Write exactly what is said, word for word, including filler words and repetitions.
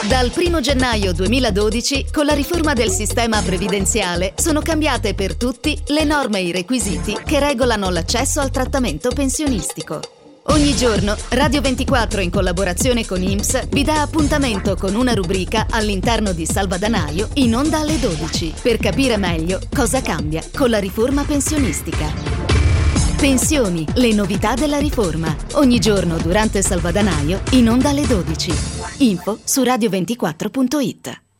Dal primo gennaio duemiladodici, con la riforma del sistema previdenziale, sono cambiate per tutti le norme e i requisiti che regolano l'accesso al trattamento pensionistico. Ogni giorno, Radio ventiquattro, in collaborazione con I N P S, vi dà appuntamento con una rubrica all'interno di Salvadanaio in onda alle dodici, per capire meglio cosa cambia con la riforma pensionistica. Pensioni, le novità della riforma. Ogni giorno durante Salvadanaio in onda alle dodici. Info su radio ventiquattro punto it.